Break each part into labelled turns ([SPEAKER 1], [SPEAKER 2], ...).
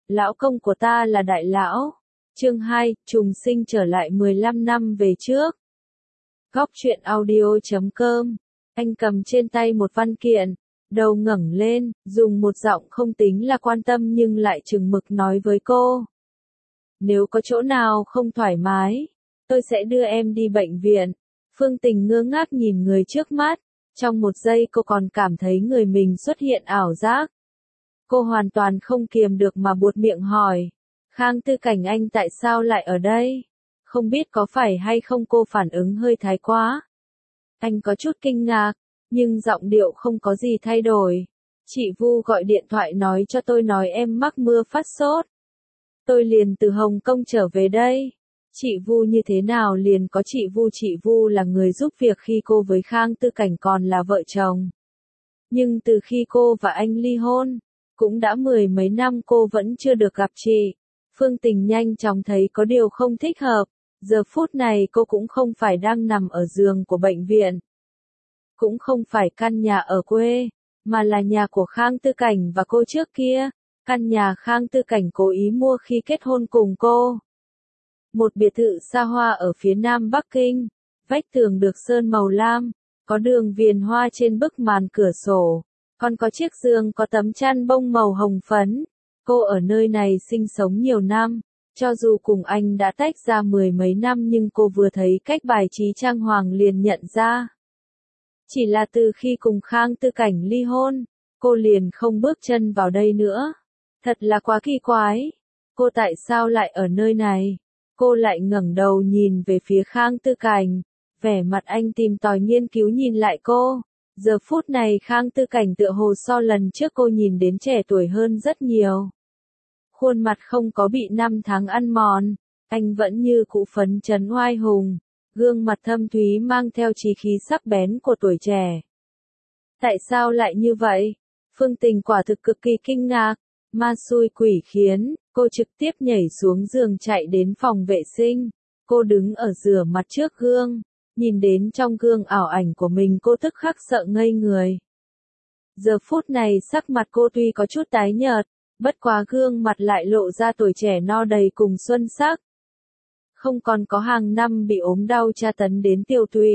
[SPEAKER 1] lão công của ta là đại lão. Chương 2, trùng sinh trở lại 15 năm về trước. Góc truyện audio.com. Anh cầm trên tay một văn kiện, đầu ngẩng lên, dùng một giọng không tính là quan tâm nhưng lại chừng mực nói với cô. Nếu có chỗ nào không thoải mái, tôi sẽ đưa em đi bệnh viện. Phương Tình ngơ ngác nhìn người trước mắt, trong một giây cô còn cảm thấy người mình xuất hiện ảo giác. Cô hoàn toàn không kiềm được mà buột miệng hỏi, Khang Tư Cảnh anh tại sao lại ở đây? Không biết có phải hay không cô phản ứng hơi thái quá. Anh có chút kinh ngạc, nhưng giọng điệu không có gì thay đổi. Chị Vu gọi điện thoại nói cho tôi nói em mắc mưa phát sốt. Tôi liền từ Hồng Kông trở về đây. Chị Vu như thế nào liền có chị Vu là người giúp việc khi cô với Khang Tư Cảnh còn là vợ chồng. Nhưng từ khi cô và anh ly hôn, cũng đã 10 mấy năm cô vẫn chưa được gặp chị. Phương Tình nhanh chóng thấy có điều không thích hợp, giờ phút này cô cũng không phải đang nằm ở giường của bệnh viện. Cũng không phải căn nhà ở quê, mà là nhà của Khang Tư Cảnh và cô trước kia, căn nhà Khang Tư Cảnh cố ý mua khi kết hôn cùng cô. Một biệt thự xa hoa ở phía nam Bắc Kinh, vách tường được sơn màu lam, có đường viền hoa trên bức màn cửa sổ, còn có chiếc giường có tấm chăn bông màu hồng phấn. Cô ở nơi này sinh sống nhiều năm, cho dù cùng anh đã tách ra 10 mấy năm nhưng cô vừa thấy cách bài trí trang hoàng liền nhận ra. Chỉ là từ khi cùng Khang Tư Cảnh ly hôn, cô liền không bước chân vào đây nữa. Thật là quá kỳ quái. Cô tại sao lại ở nơi này? Cô lại ngẩng đầu nhìn về phía Khang Tư Cảnh, vẻ mặt anh tìm tòi nghiên cứu nhìn lại cô. Giờ phút này Khang Tư Cảnh tựa hồ so lần trước cô nhìn đến trẻ tuổi hơn rất nhiều. Khuôn mặt không có bị năm tháng ăn mòn, anh vẫn như cũ phấn chấn oai hùng, gương mặt thâm thúy mang theo chí khí sắc bén của tuổi trẻ. Tại sao lại như vậy? Phương Tình quả thực cực kỳ kinh ngạc, ma xui quỷ khiến, cô trực tiếp nhảy xuống giường chạy đến phòng vệ sinh. Cô đứng ở rửa mặt trước gương, nhìn đến trong gương ảo ảnh của mình cô tức khắc sợ ngây người. Giờ phút này sắc mặt cô tuy có chút tái nhợt, bất quá gương mặt lại lộ ra tuổi trẻ no đầy cùng xuân sắc. Không còn có hàng năm bị ốm đau tra tấn đến tiêu tụy.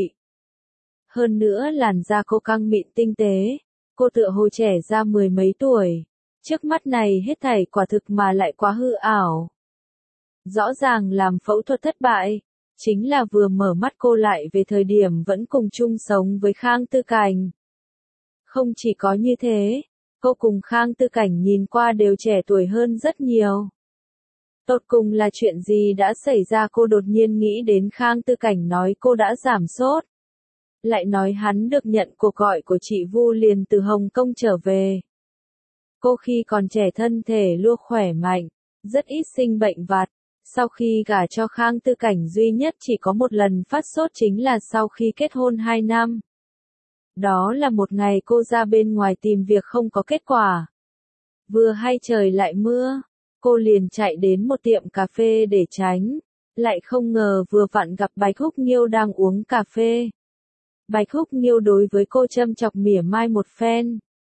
[SPEAKER 1] Hơn nữa làn da cô căng mịn tinh tế, cô tựa hồ trẻ ra 10 mấy tuổi. Trước mắt này hết thảy quả thực mà lại quá hư ảo. Rõ ràng làm phẫu thuật thất bại, chính là vừa mở mắt cô lại về thời điểm vẫn cùng chung sống với Khang Tư Cảnh. Không chỉ có như thế, cô cùng Khang Tư Cảnh nhìn qua đều trẻ tuổi hơn rất nhiều. Tột cùng là chuyện gì đã xảy ra cô đột nhiên nghĩ đến Khang Tư Cảnh nói cô đã giảm sốt. Lại nói hắn được nhận cuộc gọi của chị Vu liền từ Hồng Kông trở về. Cô khi còn trẻ thân thể luôn khỏe mạnh, rất ít sinh bệnh vặt. Sau khi gả cho Khang Tư Cảnh duy nhất chỉ có một lần phát sốt chính là sau khi kết hôn 2 năm. Đó là một ngày cô ra bên ngoài tìm việc không có kết quả. Vừa hay trời lại mưa, cô liền chạy đến một tiệm cà phê để tránh. Lại không ngờ vừa vặn gặp Bạch Húc Nghiêu đang uống cà phê. Bạch Húc Nghiêu đối với cô châm chọc mỉa mai một phen.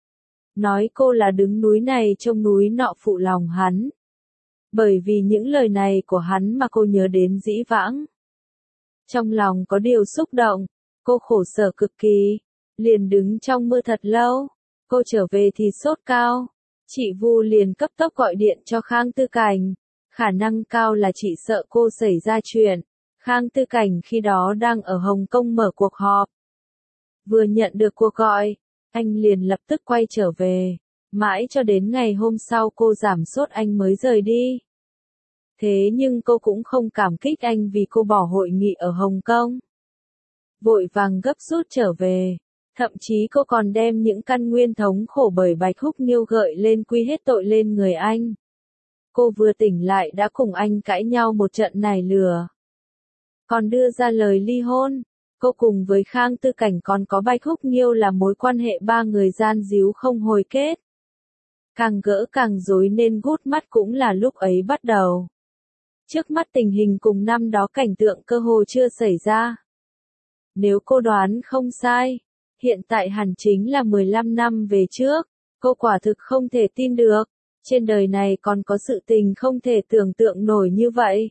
[SPEAKER 1] Nói cô là đứng núi này trông núi nọ phụ lòng hắn. Bởi vì những lời này của hắn mà cô nhớ đến dĩ vãng. Trong lòng có điều xúc động, cô khổ sở cực kỳ, liền đứng trong mưa thật lâu. Cô trở về thì sốt cao, chị Vu liền cấp tốc gọi điện cho Khang Tư Cảnh. Khả năng cao là chị sợ cô xảy ra chuyện. Khang Tư Cảnh khi đó đang ở Hồng Kông mở cuộc họp. Vừa nhận được cuộc gọi, anh liền lập tức quay trở về. Mãi cho đến ngày hôm sau cô giảm sốt anh mới rời đi. Thế nhưng cô cũng không cảm kích anh vì cô bỏ hội nghị ở Hồng Kông. Vội vàng gấp rút trở về. Thậm chí cô còn đem những căn nguyên thống khổ bởi Bạch Húc Nghiêu gợi lên quy hết tội lên người anh. Cô vừa tỉnh lại đã cùng anh cãi nhau một trận nài lửa. Còn đưa ra lời ly hôn. Cô cùng với Khang Tư Cảnh còn có Bạch Húc Nghiêu là mối quan hệ ba người gian díu không hồi kết. Càng gỡ càng rối nên gút mắt cũng là lúc ấy bắt đầu. Trước mắt tình hình cùng năm đó cảnh tượng cơ hồ chưa xảy ra. Nếu cô đoán không sai, hiện tại hẳn chính là 15 năm về trước. Cô quả thực không thể tin được. Trên đời này còn có sự tình không thể tưởng tượng nổi như vậy.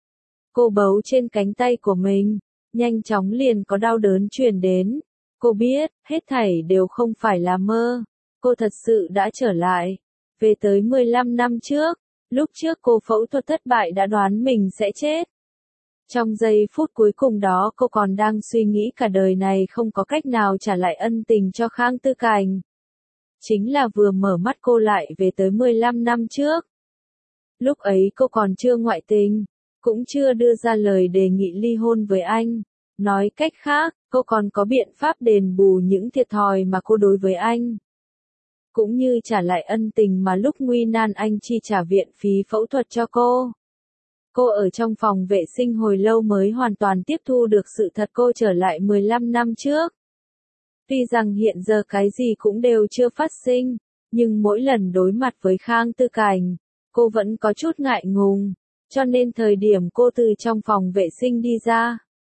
[SPEAKER 1] Cô bấu trên cánh tay của mình, nhanh chóng liền có đau đớn truyền đến. Cô biết, hết thảy đều không phải là mơ. Cô thật sự đã trở lại. Về tới 15 năm trước, lúc trước cô phẫu thuật thất bại đã đoán mình sẽ chết. Trong giây phút cuối cùng đó cô còn đang suy nghĩ cả đời này không có cách nào trả lại ân tình cho Khang Tư Cảnh. Chính là vừa mở mắt cô lại về tới 15 năm trước. Lúc ấy cô còn chưa ngoại tình, cũng chưa đưa ra lời đề nghị ly hôn với anh. Nói cách khác, cô còn có biện pháp đền bù những thiệt thòi mà cô đối với anh. Cũng như trả lại ân tình mà lúc nguy nan anh chi trả viện phí phẫu thuật cho cô. Cô ở trong phòng vệ sinh hồi lâu mới hoàn toàn tiếp thu được sự thật cô trở lại 15 năm trước. Tuy rằng hiện giờ cái gì cũng đều chưa phát sinh, nhưng mỗi lần đối mặt với Khang Tư Cảnh, cô vẫn có chút ngại ngùng, cho nên thời điểm cô từ trong phòng vệ sinh đi ra,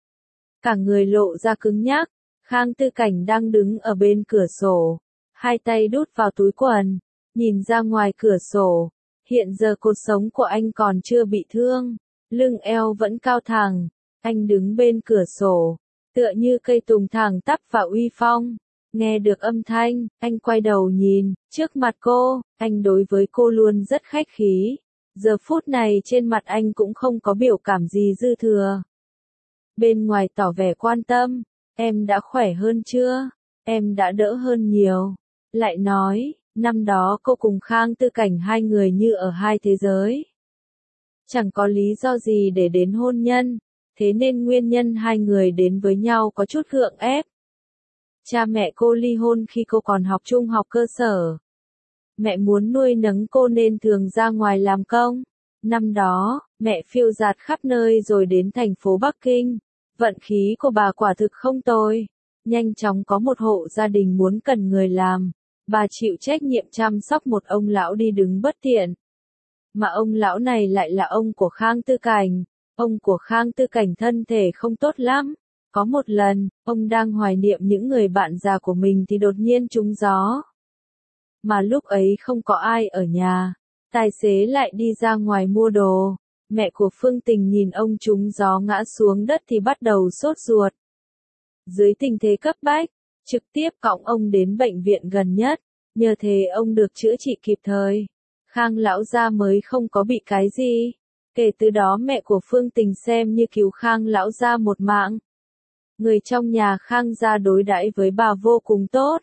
[SPEAKER 1] cả người lộ ra cứng nhắc. Khang Tư Cảnh đang đứng ở bên cửa sổ, hai tay đút vào túi quần, nhìn ra ngoài cửa sổ. Hiện giờ cột sống của anh còn chưa bị thương, lưng eo vẫn cao thẳng, anh đứng bên cửa sổ, tựa như cây tùng thẳng tắp và uy phong. Nghe được âm thanh, anh quay đầu nhìn, trước mặt cô, anh đối với cô luôn rất khách khí. Giờ phút này trên mặt anh cũng không có biểu cảm gì dư thừa. Bên ngoài tỏ vẻ quan tâm, em đã khỏe hơn chưa? Em đã đỡ hơn nhiều. Lại nói, năm đó cô cùng Khang Tư Cảnh hai người như ở hai thế giới. Chẳng có lý do gì để đến hôn nhân, thế nên nguyên nhân hai người đến với nhau có chút gượng ép. Cha mẹ cô ly hôn khi cô còn học trung học cơ sở. Mẹ muốn nuôi nấng cô nên thường ra ngoài làm công. Năm đó, mẹ phiêu dạt khắp nơi rồi đến thành phố Bắc Kinh. Vận khí của bà quả thực không tồi. Nhanh chóng có một hộ gia đình muốn cần người làm. Bà chịu trách nhiệm chăm sóc một ông lão đi đứng bất tiện. Mà ông lão này lại là ông của Khang Tư Cảnh. Ông của Khang Tư Cảnh thân thể không tốt lắm. Có một lần, ông đang hoài niệm những người bạn già của mình thì đột nhiên trúng gió. Mà lúc ấy không có ai ở nhà, tài xế lại đi ra ngoài mua đồ. Mẹ của Phương Tình nhìn ông trúng gió ngã xuống đất thì bắt đầu sốt ruột. Dưới tình thế cấp bách, trực tiếp cõng ông đến bệnh viện gần nhất, nhờ thế ông được chữa trị kịp thời. Khang lão gia mới không có bị cái gì. Kể từ đó mẹ của Phương Tình xem như cứu Khang lão gia một mạng. Người trong nhà Khang gia đối đãi với bà vô cùng tốt.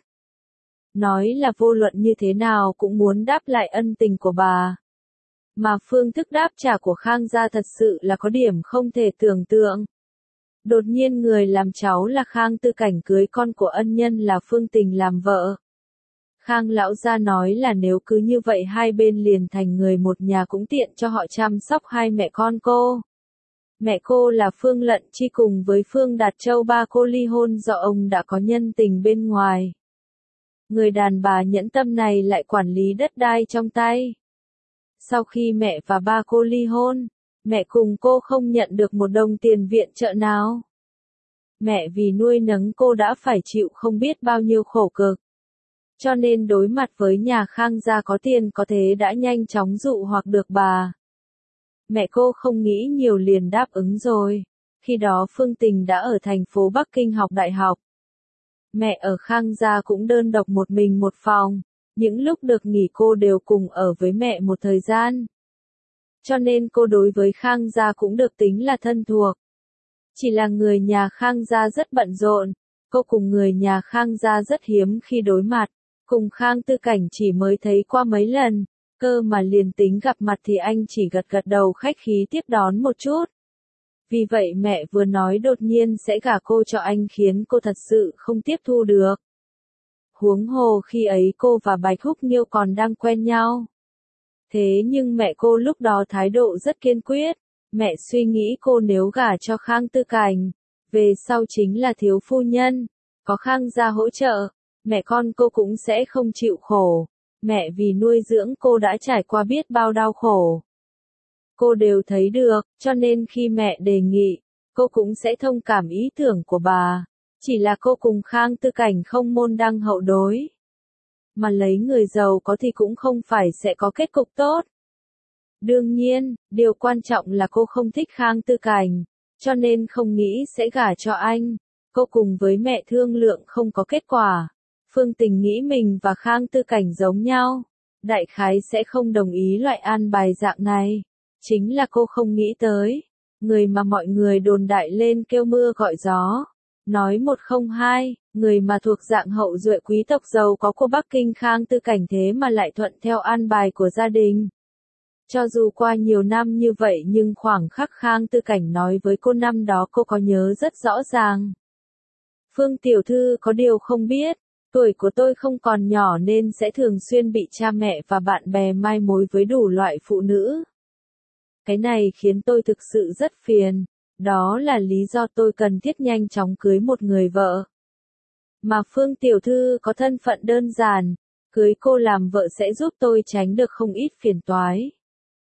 [SPEAKER 1] Nói là vô luận như thế nào cũng muốn đáp lại ân tình của bà. Mà phương thức đáp trả của Khang gia thật sự là có điểm không thể tưởng tượng. Đột nhiên người làm cháu là Khang Tư Cảnh cưới con của ân nhân là Phương Tình làm vợ. Khang lão gia nói là nếu cứ như vậy hai bên liền thành người một nhà cũng tiện cho họ chăm sóc hai mẹ con cô. Mẹ cô là Phương Lận Chi cùng với Phương Đạt Châu ba cô ly hôn do ông đã có nhân tình bên ngoài. Người đàn bà nhẫn tâm này lại quản lý đất đai trong tay. Sau khi mẹ và ba cô ly hôn, mẹ cùng cô không nhận được một đồng tiền viện trợ nào. Mẹ vì nuôi nấng cô đã phải chịu không biết bao nhiêu khổ cực. Cho nên đối mặt với nhà Khang gia có tiền có thế đã nhanh chóng dụ hoặc được bà. Mẹ cô không nghĩ nhiều liền đáp ứng rồi. Khi đó Phương Tình đã ở thành phố Bắc Kinh học đại học. Mẹ ở Khang gia cũng đơn độc một mình một phòng. Những lúc được nghỉ cô đều cùng ở với mẹ một thời gian. Cho nên cô đối với Khang gia cũng được tính là thân thuộc. Chỉ là người nhà Khang gia rất bận rộn. Cô cùng người nhà Khang gia rất hiếm khi đối mặt. Cùng Khang Tư Cảnh chỉ mới thấy qua mấy lần. Cơ mà liền tính gặp mặt thì anh chỉ gật gật đầu khách khí tiếp đón một chút. Vì vậy mẹ vừa nói đột nhiên sẽ gả cô cho anh khiến cô thật sự không tiếp thu được. Huống hồ khi ấy cô và Bạch Húc Nghiêu còn đang quen nhau. Thế nhưng mẹ cô lúc đó thái độ rất kiên quyết. Mẹ suy nghĩ cô nếu gả cho Khang Tư Cảnh, về sau chính là thiếu phu nhân, có Khang gia hỗ trợ, mẹ con cô cũng sẽ không chịu khổ. Mẹ vì nuôi dưỡng cô đã trải qua biết bao đau khổ. Cô đều thấy được, cho nên khi mẹ đề nghị, cô cũng sẽ thông cảm ý tưởng của bà. Chỉ là cô cùng Khang Tư Cảnh không môn đăng hậu đối. mà lấy người giàu có thì cũng không phải sẽ có kết cục tốt. Đương nhiên, điều quan trọng là cô không thích Khang Tư Cảnh, cho nên không nghĩ sẽ gả cho anh. Cô cùng với mẹ thương lượng không có kết quả. Phương Tình nghĩ mình và Khang Tư Cảnh giống nhau. Đại khái sẽ không đồng ý loại an bài dạng này. Chính là cô không nghĩ tới. Người mà mọi người đồn đại lên kêu mưa gọi gió. Nói một không hai, người mà thuộc dạng hậu duệ quý tộc giàu có của Bắc Kinh Khang Tư Cảnh thế mà lại thuận theo an bài của gia đình. Cho dù qua nhiều năm như vậy nhưng khoảng khắc Khang Tư Cảnh nói với cô năm đó cô có nhớ rất rõ ràng. Phương tiểu thư có điều không biết, tuổi của tôi không còn nhỏ nên sẽ thường xuyên bị cha mẹ và bạn bè mai mối với đủ loại phụ nữ. Cái này khiến tôi thực sự rất phiền, đó là lý do tôi cần thiết nhanh chóng cưới một người vợ. Mà Phương tiểu thư có thân phận đơn giản, cưới cô làm vợ sẽ giúp tôi tránh được không ít phiền toái.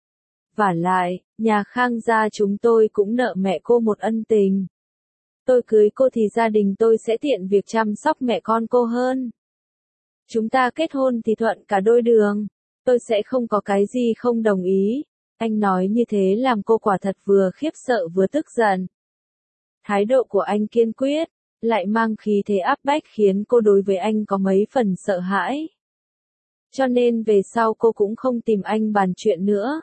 [SPEAKER 1] Vả lại, nhà Khang gia chúng tôi cũng nợ mẹ cô một ân tình. Tôi cưới cô thì gia đình tôi sẽ tiện việc chăm sóc mẹ con cô hơn. Chúng ta kết hôn thì thuận cả đôi đường, tôi sẽ không có cái gì không đồng ý. Anh nói như thế làm cô quả thật vừa khiếp sợ vừa tức giận. Thái độ của anh kiên quyết, lại mang khí thế áp bách khiến cô đối với anh có mấy phần sợ hãi. Cho nên về sau cô cũng không tìm anh bàn chuyện nữa.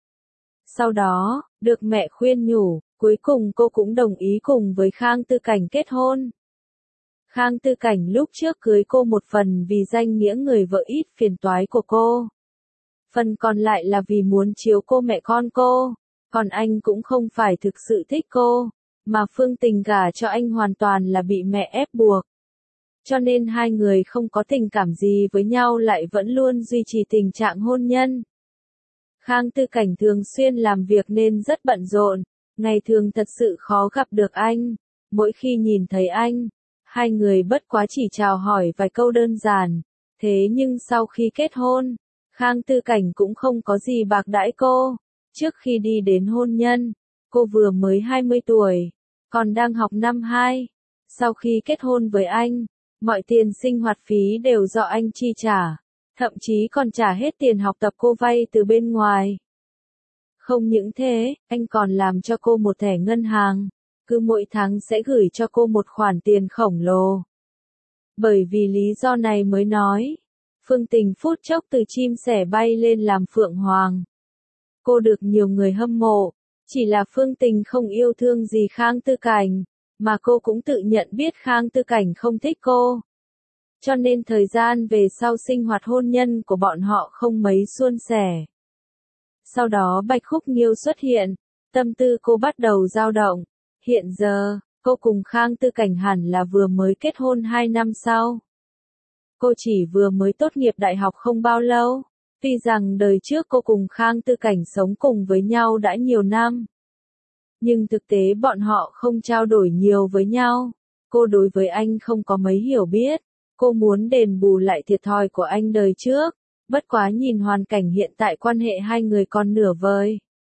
[SPEAKER 1] Sau đó, được mẹ khuyên nhủ, cuối cùng cô cũng đồng ý cùng với Khang Tư Cảnh kết hôn. Khang Tư Cảnh lúc trước cưới cô một phần vì danh nghĩa người vợ ít phiền toái của cô. Phần còn lại là vì muốn chiếu cô mẹ con cô, còn anh cũng không phải thực sự thích cô, mà Phương Tình gả cho anh hoàn toàn là bị mẹ ép buộc. Cho nên hai người không có tình cảm gì với nhau lại vẫn luôn duy trì tình trạng hôn nhân. Khang Tư Cảnh thường xuyên làm việc nên rất bận rộn, ngày thường thật sự khó gặp được anh. Mỗi khi nhìn thấy anh, hai người bất quá chỉ chào hỏi vài câu đơn giản. Thế nhưng sau khi kết hôn, Khang Tư Cảnh cũng không có gì bạc đãi cô. Trước khi đi đến hôn nhân, cô vừa mới 20 tuổi, còn đang học năm 2. Sau khi kết hôn với anh, mọi tiền sinh hoạt phí đều do anh chi trả. Thậm chí còn trả hết tiền học tập cô vay từ bên ngoài. Không những thế, anh còn làm cho cô một thẻ ngân hàng, cứ mỗi tháng sẽ gửi cho cô một khoản tiền khổng lồ. Bởi vì lý do này mới nói, Phương Tình phút chốc từ chim sẻ bay lên làm phượng hoàng. Cô được nhiều người hâm mộ, chỉ là Phương Tình không yêu thương gì Khang Tư Cảnh, mà cô cũng tự nhận biết Khang Tư Cảnh không thích cô. Cho nên thời gian về sau sinh hoạt hôn nhân của bọn họ không mấy suôn sẻ. Sau đó Bạch Khúc Nghiêu xuất hiện, tâm tư cô bắt đầu dao động. Hiện giờ, cô cùng Khang Tư Cảnh hẳn là vừa mới kết hôn 2 năm sau. Cô chỉ vừa mới tốt nghiệp đại học không bao lâu, tuy rằng đời trước cô cùng Khang Tư Cảnh sống cùng với nhau đã nhiều năm. Nhưng thực tế bọn họ không trao đổi nhiều với nhau, cô đối với anh không có mấy hiểu biết. Cô muốn đền bù lại thiệt thòi của anh đời trước, bất quá nhìn hoàn cảnh hiện tại quan hệ hai người còn nửa vời.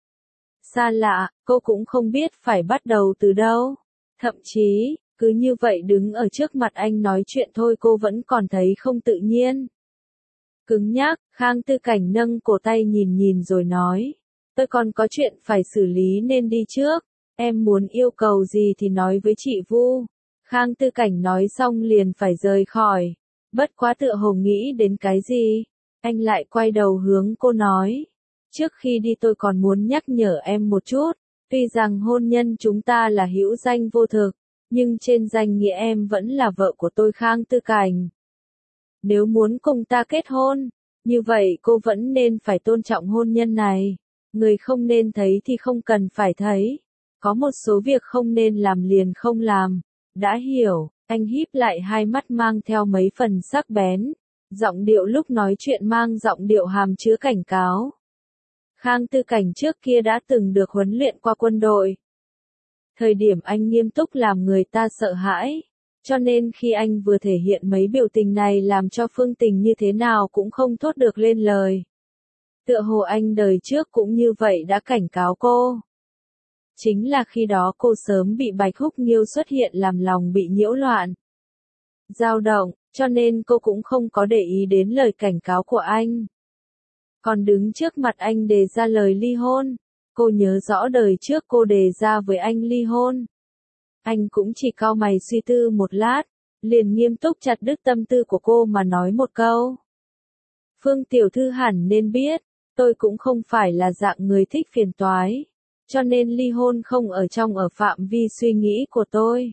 [SPEAKER 1] Xa lạ, cô cũng không biết phải bắt đầu từ đâu. Thậm chí, cứ như vậy đứng ở trước mặt anh nói chuyện thôi cô vẫn còn thấy không tự nhiên. Cứng nhắc, Khang Tư Cảnh nâng cổ tay nhìn rồi nói. Tôi còn có chuyện phải xử lý nên đi trước, em muốn yêu cầu gì thì nói với chị Vu. Khang Tư Cảnh nói xong liền phải rời khỏi. Bất quá tựa hồ nghĩ đến cái gì, anh lại quay đầu hướng cô nói. Trước khi đi tôi còn muốn nhắc nhở em một chút, tuy rằng hôn nhân chúng ta là hữu danh vô thực, nhưng trên danh nghĩa em vẫn là vợ của tôi Khang Tư Cảnh. Nếu muốn cùng ta kết hôn, như vậy cô vẫn nên phải tôn trọng hôn nhân này. Người không nên thấy thì không cần phải thấy. Có một số việc không nên làm liền không làm. Đã hiểu, anh híp lại hai mắt mang theo mấy phần sắc bén. Giọng điệu lúc nói chuyện mang giọng điệu hàm chứa cảnh cáo. Khang Tư Cảnh trước kia đã từng được huấn luyện qua quân đội. Thời điểm anh nghiêm túc làm người ta sợ hãi. Cho nên khi anh vừa thể hiện mấy biểu tình này làm cho Phương Tình như thế nào cũng không thốt được lên lời. Tựa hồ anh đời trước cũng như vậy đã cảnh cáo cô. Chính là khi đó cô sớm bị Bạch Húc Nghiêu xuất hiện làm lòng bị nhiễu loạn. Dao động, cho nên cô cũng không có để ý đến lời cảnh cáo của anh. Còn đứng trước mặt anh đề ra lời ly hôn, cô nhớ rõ đời trước cô đề ra với anh ly hôn. Anh cũng chỉ cau mày suy tư một lát, liền nghiêm túc chặt đứt tâm tư của cô mà nói một câu. Phương tiểu thư hẳn nên biết, tôi cũng không phải là dạng người thích phiền toái, cho nên ly hôn không ở ở phạm vi suy nghĩ của tôi.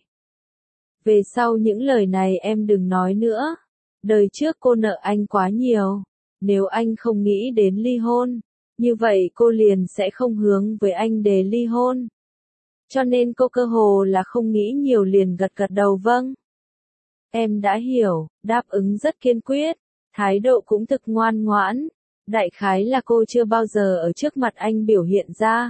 [SPEAKER 1] Về sau những lời này em đừng nói nữa. Đời trước cô nợ anh quá nhiều, nếu anh không nghĩ đến ly hôn, như vậy cô liền sẽ không hướng với anh để ly hôn. Cho nên cô cơ hồ là không nghĩ nhiều liền gật gật đầu vâng. Em đã hiểu, đáp ứng rất kiên quyết, thái độ cũng thực ngoan ngoãn. Đại khái là cô chưa bao giờ ở trước mặt anh biểu hiện ra.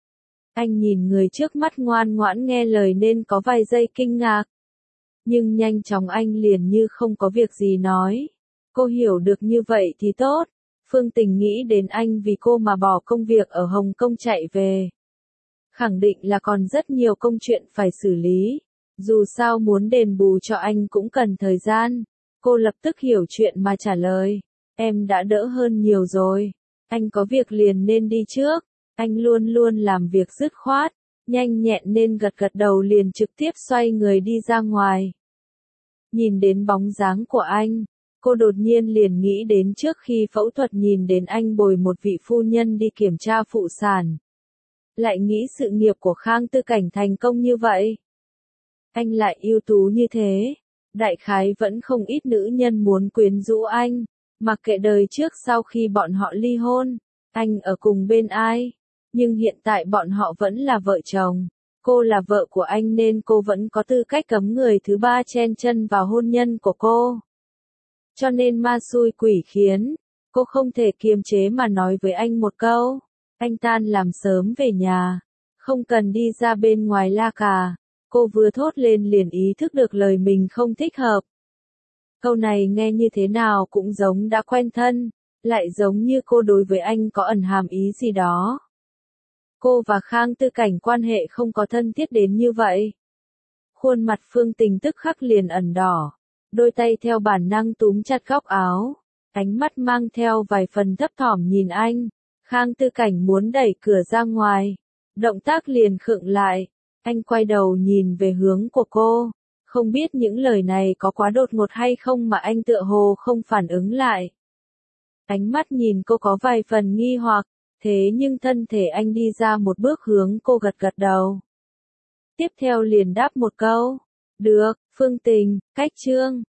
[SPEAKER 1] Anh nhìn người trước mắt ngoan ngoãn nghe lời nên có vài giây kinh ngạc. Nhưng nhanh chóng anh liền như không có việc gì nói. Cô hiểu được như vậy thì tốt. Phương Tình nghĩ đến anh vì cô mà bỏ công việc ở Hồng Kông chạy về. Khẳng định là còn rất nhiều công chuyện phải xử lý. Dù sao muốn đền bù cho anh cũng cần thời gian. Cô lập tức hiểu chuyện mà trả lời. Em đã đỡ hơn nhiều rồi. Anh có việc liền nên đi trước. Anh luôn luôn làm việc dứt khoát, nhanh nhẹn nên gật gật đầu liền trực tiếp xoay người đi ra ngoài. Nhìn đến bóng dáng của anh, cô đột nhiên liền nghĩ đến trước khi phẫu thuật nhìn đến anh bồi một vị phu nhân đi kiểm tra phụ sản. Lại nghĩ sự nghiệp của Khang Tư Cảnh thành công như vậy. Anh lại ưu tú như thế, đại khái vẫn không ít nữ nhân muốn quyến rũ anh, mặc kệ đời trước sau khi bọn họ ly hôn, anh ở cùng bên ai. Nhưng hiện tại bọn họ vẫn là vợ chồng. Cô là vợ của anh nên cô vẫn có tư cách cấm người thứ ba chen chân vào hôn nhân của cô. Cho nên ma xui quỷ khiến, cô không thể kiềm chế mà nói với anh một câu. Anh tan làm sớm về nhà, không cần đi ra bên ngoài la cà. Cô vừa thốt lên liền ý thức được lời mình không thích hợp. Câu này nghe như thế nào cũng giống đã quen thân, lại giống như cô đối với anh có ẩn hàm ý gì đó. Cô và Khang Tư Cảnh quan hệ không có thân thiết đến như vậy. Khuôn mặt Phương Tình tức khắc liền ẩn đỏ, đôi tay theo bản năng túm chặt góc áo, ánh mắt mang theo vài phần thấp thỏm nhìn anh. Khang Tư Cảnh muốn đẩy cửa ra ngoài, động tác liền khựng lại, anh quay đầu nhìn về hướng của cô, không biết những lời này có quá đột ngột hay không mà anh tựa hồ không phản ứng lại. Ánh mắt nhìn cô có vài phần nghi hoặc. Thế nhưng thân thể anh đi ra một bước hướng cô gật gật đầu. Tiếp theo liền đáp một câu. Được, Phương Tình, cách chương.